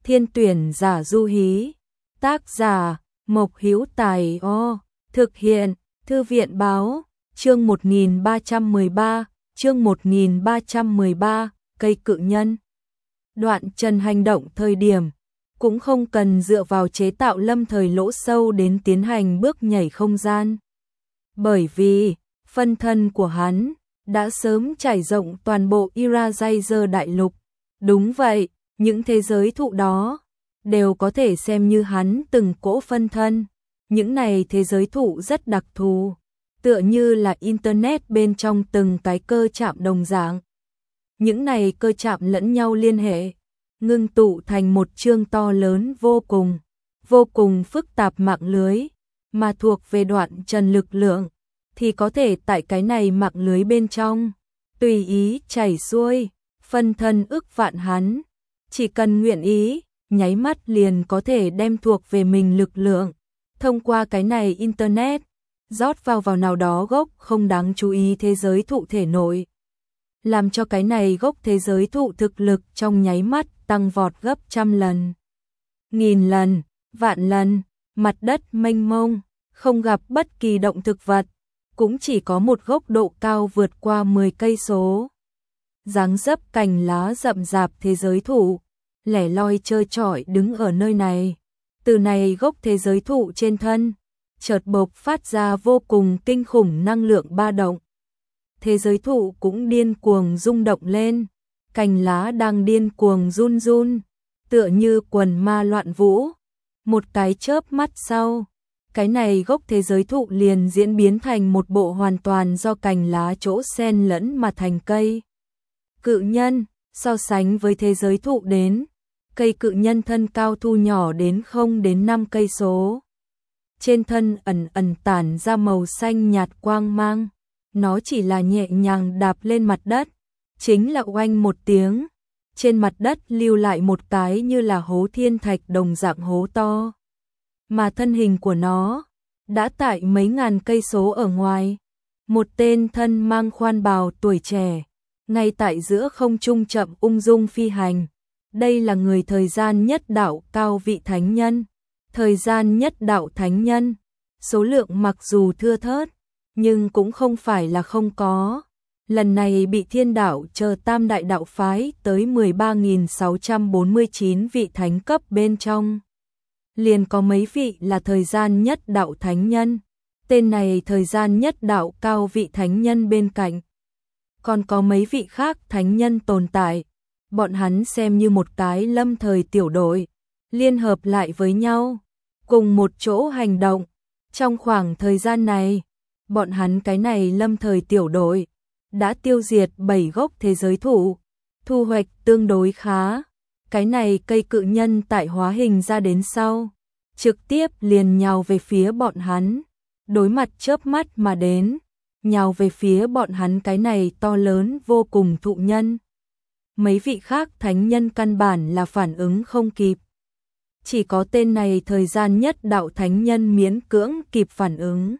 Thiên tuyển giả Du Hí. Tác giả Mộc Hữu Tài. Thực hiện Thư viện báo. Chương 1313, cây cự nhân. Đoạn Trần hành động thời điểm cũng không cần dựa vào chế tạo lâm thời lỗ sâu đến tiến hành bước nhảy không gian. Bởi vì phân thân của hắn đã sớm trải rộng toàn bộ Irajaizer đại lục. Đúng vậy, những thế giới thụ đó đều có thể xem như hắn từng cỗ phân thân. Những này thế giới thụ rất đặc thù, tựa như là Internet bên trong từng cái cơ chạm đồng dạng. Những này cơ chạm lẫn nhau liên hệ, ngưng tụ thành một chương to lớn vô cùng phức tạp mạng lưới, mà thuộc về Đoạn Trần lực lượng, thì có thể tại cái này mạng lưới bên trong, tùy ý chảy xuôi, phân thân ức vạn hắn, chỉ cần nguyện ý, nháy mắt liền có thể đem thuộc về mình lực lượng, thông qua cái này Internet, rót vào nào đó gốc không đáng chú ý thế giới thụ thể nội, làm cho cái này gốc thế giới thụ thực lực trong nháy mắt tăng vọt gấp 100 lần, 1000 lần, vạn lần. Mặt đất mênh mông, không gặp bất kỳ động thực vật, cũng chỉ có một gốc độ cao vượt qua 10 cây số. Dáng dấp cành lá rậm rạp thế giới thụ, lẻ loi trơ trọi đứng ở nơi này. Từ này gốc thế giới thụ trên thân, chợt bộc phát ra vô cùng kinh khủng năng lượng ba động. Thế giới thụ cũng điên cuồng rung động lên, cành lá đang điên cuồng run run, tựa như quần ma loạn vũ. Một cái chớp mắt sau, cái này gốc thế giới thụ liền diễn biến thành một bộ hoàn toàn do cành lá chỗ xen lẫn mà thành cây cự nhân. So sánh với thế giới thụ đến, cây cự nhân thân cao thu nhỏ đến 0 đến 5 cây số. Trên thân ẩn tản ra màu xanh nhạt quang mang, nó chỉ là nhẹ nhàng đạp lên mặt đất, chính là oanh một tiếng, trên mặt đất lưu lại một cái như là hố thiên thạch đồng dạng hố to. Mà thân hình của nó đã tại mấy ngàn cây số ở ngoài, một tên thân mang khoan bào tuổi trẻ, ngay tại giữa không trung chậm ung dung phi hành. Đây là người thời gian nhất đạo cao vị thánh nhân. Thời gian nhất đạo thánh nhân, số lượng mặc dù thưa thớt, nhưng cũng không phải là không có. Lần này bị thiên đạo chờ tam đại đạo phái tới 13.649 vị thánh cấp bên trong. Liền có mấy vị là thời gian nhất đạo thánh nhân, tên này thời gian nhất đạo cao vị thánh nhân bên cạnh. Còn có mấy vị khác thánh nhân tồn tại, bọn hắn xem như một cái lâm thời tiểu đội, liên hợp lại với nhau, cùng một chỗ hành động. Trong khoảng thời gian này, bọn hắn cái này lâm thời tiểu đội đã tiêu diệt 7 gốc thế giới thụ, thu hoạch tương đối khá. Cái này cây cự nhân tại hóa hình ra đến sau, trực tiếp liền nhào về phía bọn hắn, đối mặt chớp mắt mà đến, nhào về phía bọn hắn cái này to lớn vô cùng thụ nhân. Mấy vị khác thánh nhân căn bản là phản ứng không kịp. Chỉ có tên này thời gian nhất đạo thánh nhân miễn cưỡng kịp phản ứng.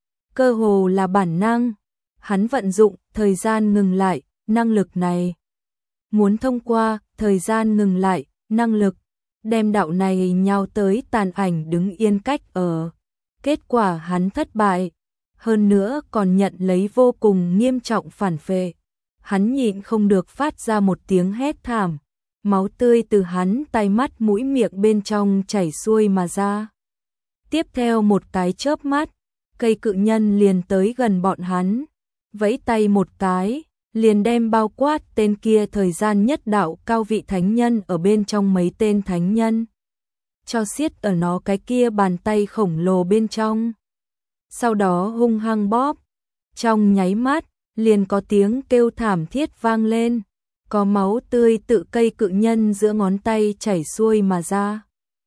Cơ hồ là bản năng, hắn vận dụng thời gian ngừng lại, năng lực này. Muốn thông qua thời gian ngừng lại, năng lực, đem đạo này nhào tới tàn ảnh đứng yên cách ở. Kết quả hắn thất bại, hơn nữa còn nhận lấy vô cùng nghiêm trọng phản phệ. Hắn nhịn không được phát ra một tiếng hét thảm, máu tươi từ hắn tai mắt mũi miệng bên trong chảy xuôi mà ra. Tiếp theo một cái chớp mắt, cây cự nhân liền tới gần bọn hắn, vẫy tay một cái, liền đem bao quát tên kia thời gian nhất đạo cao vị thánh nhân ở bên trong mấy tên thánh nhân, cho xiết ở nó cái kia bàn tay khổng lồ bên trong. Sau đó hung hăng bóp, trong nháy mắt, liền có tiếng kêu thảm thiết vang lên, có máu tươi tự cây cự nhân giữa ngón tay chảy xuôi mà ra.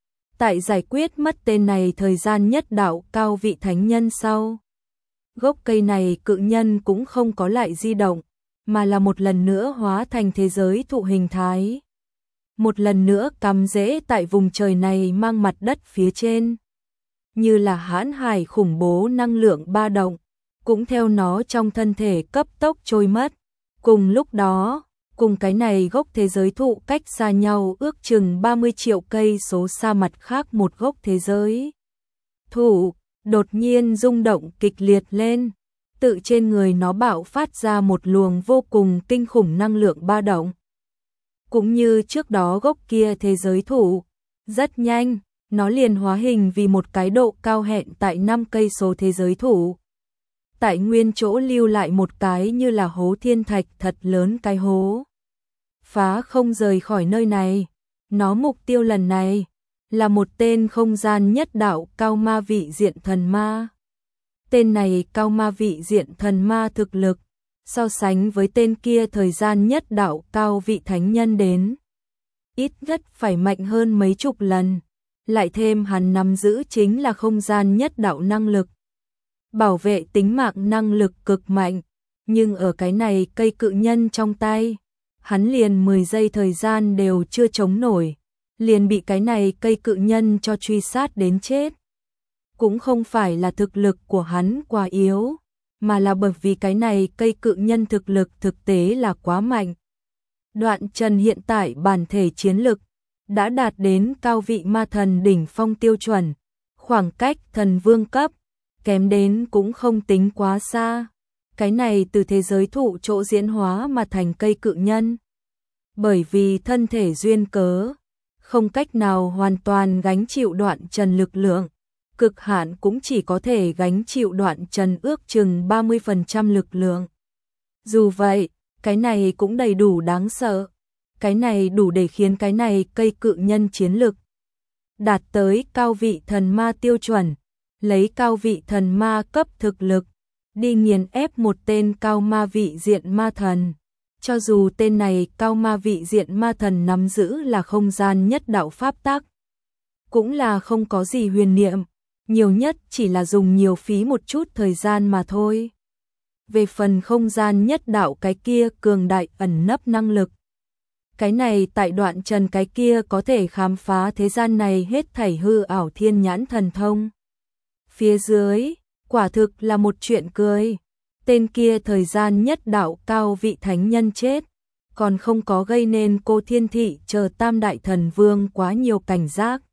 Tại giải quyết mất tên này thời gian nhất đạo cao vị thánh nhân sau, gốc cây này cự nhân cũng không có lại di động, mà là một lần nữa hóa thành thế giới thụ hình thái. Một lần nữa cắm rễ tại vùng trời này mang mặt đất phía trên. Như là hãn hải khủng bố năng lượng ba động, cũng theo nó trong thân thể cấp tốc trôi mất. Cùng lúc đó, cùng cái này gốc thế giới thụ cách xa nhau ước chừng 30 triệu cây số xa mặt khác một gốc thế giới thụ, đột nhiên rung động kịch liệt lên, tự trên người nó bạo phát ra một luồng vô cùng kinh khủng năng lượng ba động. Cũng như trước đó gốc kia thế giới thụ, rất nhanh, nó liền hóa hình vì một cái độ cao hẹn tại 5 cây số thế giới thụ. Tại nguyên chỗ lưu lại một cái như là hố thiên thạch thật lớn cái hố. Phá không rời khỏi nơi này, nó mục tiêu lần này là một tên không gian nhất đạo cao ma vị diện thần ma. Tên này cao ma vị diện thần ma thực lực, so sánh với tên kia thời gian nhất đạo cao vị thánh nhân đến. Ít nhất phải mạnh hơn mấy chục lần, lại thêm hắn nắm giữ chính là không gian nhất đạo năng lực. Bảo vệ tính mạng năng lực cực mạnh, nhưng ở cái này cây cự nhân trong tay, hắn liền 10 giây thời gian đều chưa chống nổi, liền bị cái này cây cự nhân cho truy sát đến chết. Cũng không phải là thực lực của hắn quá yếu, mà là bởi vì cái này cây cự nhân thực lực thực tế là quá mạnh. Đoạn Trần hiện tại bản thể chiến lực đã đạt đến cao vị ma thần đỉnh phong tiêu chuẩn, khoảng cách thần vương cấp, kém đến cũng không tính quá xa. Cái này từ thế giới thụ chỗ diễn hóa mà thành cây cự nhân. Bởi vì thân thể duyên cớ, không cách nào hoàn toàn gánh chịu Đoạn Trần lực lượng, cực hạn cũng chỉ có thể gánh chịu Đoạn Trần ước chừng 30% lực lượng. Dù vậy, cái này cũng đầy đủ đáng sợ. Cái này đủ để khiến cái này cây cự nhân chiến lực đạt tới cao vị thần ma tiêu chuẩn, lấy cao vị thần ma cấp thực lực đi nghiền ép một tên cao ma vị diện ma thần. Cho dù tên này cao ma vị diện ma thần nắm giữ là không gian nhất đạo pháp tắc, cũng là không có gì huyền niệm, nhiều nhất chỉ là dùng nhiều phí một chút thời gian mà thôi. Về phần không gian nhất đạo cái kia cường đại ẩn nấp năng lực, cái này tại Đoạn Trần cái kia có thể khám phá thế gian này hết thảy hư ảo thiên nhãn thần thông. Phía dưới, quả thực là một chuyện cười. Tên kia thời gian nhất đạo cao vị thánh nhân chết, còn không có gây nên cô Thiên Thị chờ tam đại thần vương quá nhiều cảnh giác.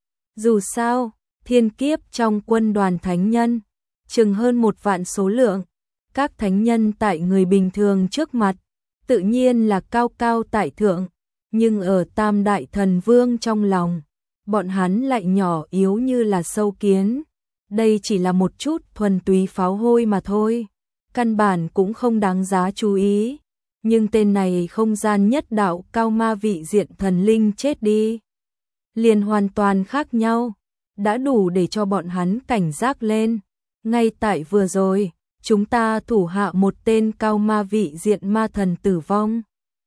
Dù sao, thiên kiếp trong quân đoàn thánh nhân, chừng hơn 1 vạn số lượng, các thánh nhân tại người bình thường trước mặt, tự nhiên là cao cao tại thượng, nhưng ở tam đại thần vương trong lòng, bọn hắn lại nhỏ yếu như là sâu kiến. Đây chỉ là một chút thuần túy pháo hôi mà thôi, căn bản cũng không đáng giá chú ý. Nhưng tên này không gian nhất đạo cao ma vị diện thần linh chết đi, liền hoàn toàn khác nhau, đã đủ để cho bọn hắn cảnh giác lên. Ngay tại vừa rồi, chúng ta thủ hạ một tên cao ma vị diện ma thần tử vong.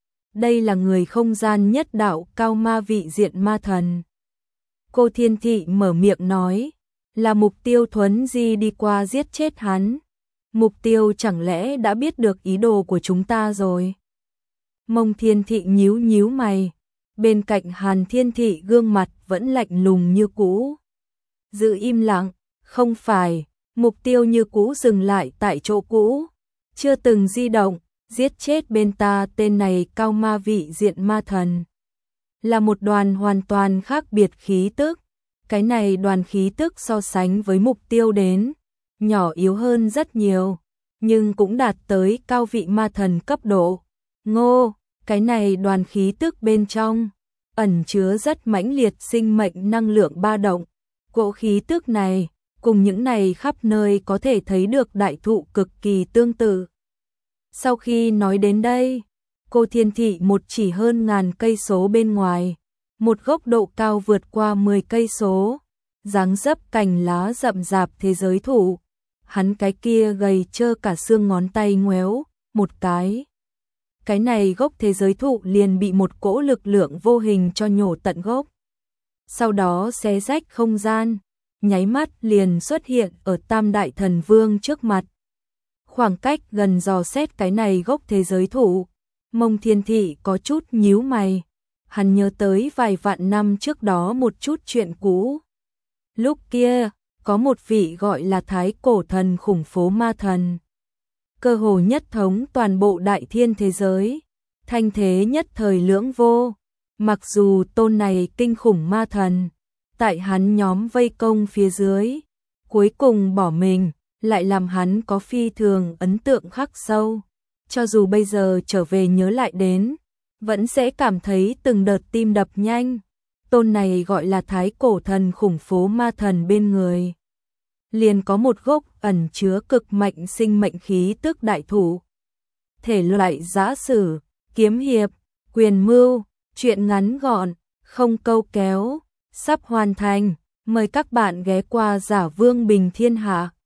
Đây là người không gian nhất đạo cao ma vị diện ma thần. Cô Thiên Thị mở miệng nói, là mục tiêu thuấn di đi qua giết chết hắn. Mục tiêu chẳng lẽ đã biết được ý đồ của chúng ta rồi? Mông Thiên Thị nhíu nhíu mày, bên cạnh Hàn Thiên Thị gương mặt vẫn lạnh lùng như cũ. Giữ im lặng, không phải, mục tiêu như cũ dừng lại tại chỗ cũ, chưa từng di động, giết chết bên ta tên này cao ma vị diện ma thần. Là một đoàn hoàn toàn khác biệt khí tức, cái này đoàn khí tức so sánh với mục tiêu đến, nhỏ yếu hơn rất nhiều, nhưng cũng đạt tới cao vị ma thần cấp độ. Ngô, cái này đoàn khí tức bên trong, ẩn chứa rất mãnh liệt sinh mệnh năng lượng ba động. Cỗ khí tức này, cùng những này khắp nơi có thể thấy được đại thụ cực kỳ tương tự. Sau khi nói đến đây, cô Thiên Thị một chỉ hơn ngàn cây số bên ngoài, một gốc độ cao vượt qua 10 cây số, dáng dấp cành lá rậm rạp thế giới thụ, hắn cái kia gầy trơ cả xương ngón tay ngoéo, một cái. Cái này gốc thế giới thụ liền bị một cỗ lực lượng vô hình cho nhổ tận gốc. Sau đó xé rách không gian, nháy mắt liền xuất hiện ở Tam Đại Thần Vương trước mặt. Khoảng cách gần dò xét cái này gốc thế giới thụ, Mông Thiên Thị có chút nhíu mày. Hắn nhớ tới vài vạn năm trước đó một chút chuyện cũ. Lúc kia, có một vị gọi là Thái Cổ Thần khủng phố ma thần. Cơ hồ nhất thống toàn bộ đại thiên thế giới. thanh thế nhất thời lưỡng vô. Mặc dù tôn này kinh khủng ma thần, tại hắn nhóm vây công phía dưới, cuối cùng bỏ mình, lại làm hắn có phi thường ấn tượng khắc sâu. Cho dù bây giờ trở về nhớ lại đến, vẫn sẽ cảm thấy từng đợt tim đập nhanh. Tôn này gọi là thái cổ thần khủng phố ma thần bên người. Liền có một gốc ẩn chứa cực mạnh sinh mệnh khí tức đại thủ. Thể loại giã sử, kiếm hiệp, quyền mưu, truyện ngắn gọn, không câu kéo, sắp hoàn thành. Mời các bạn ghé qua Giả Vương Bình Thiên Hạ.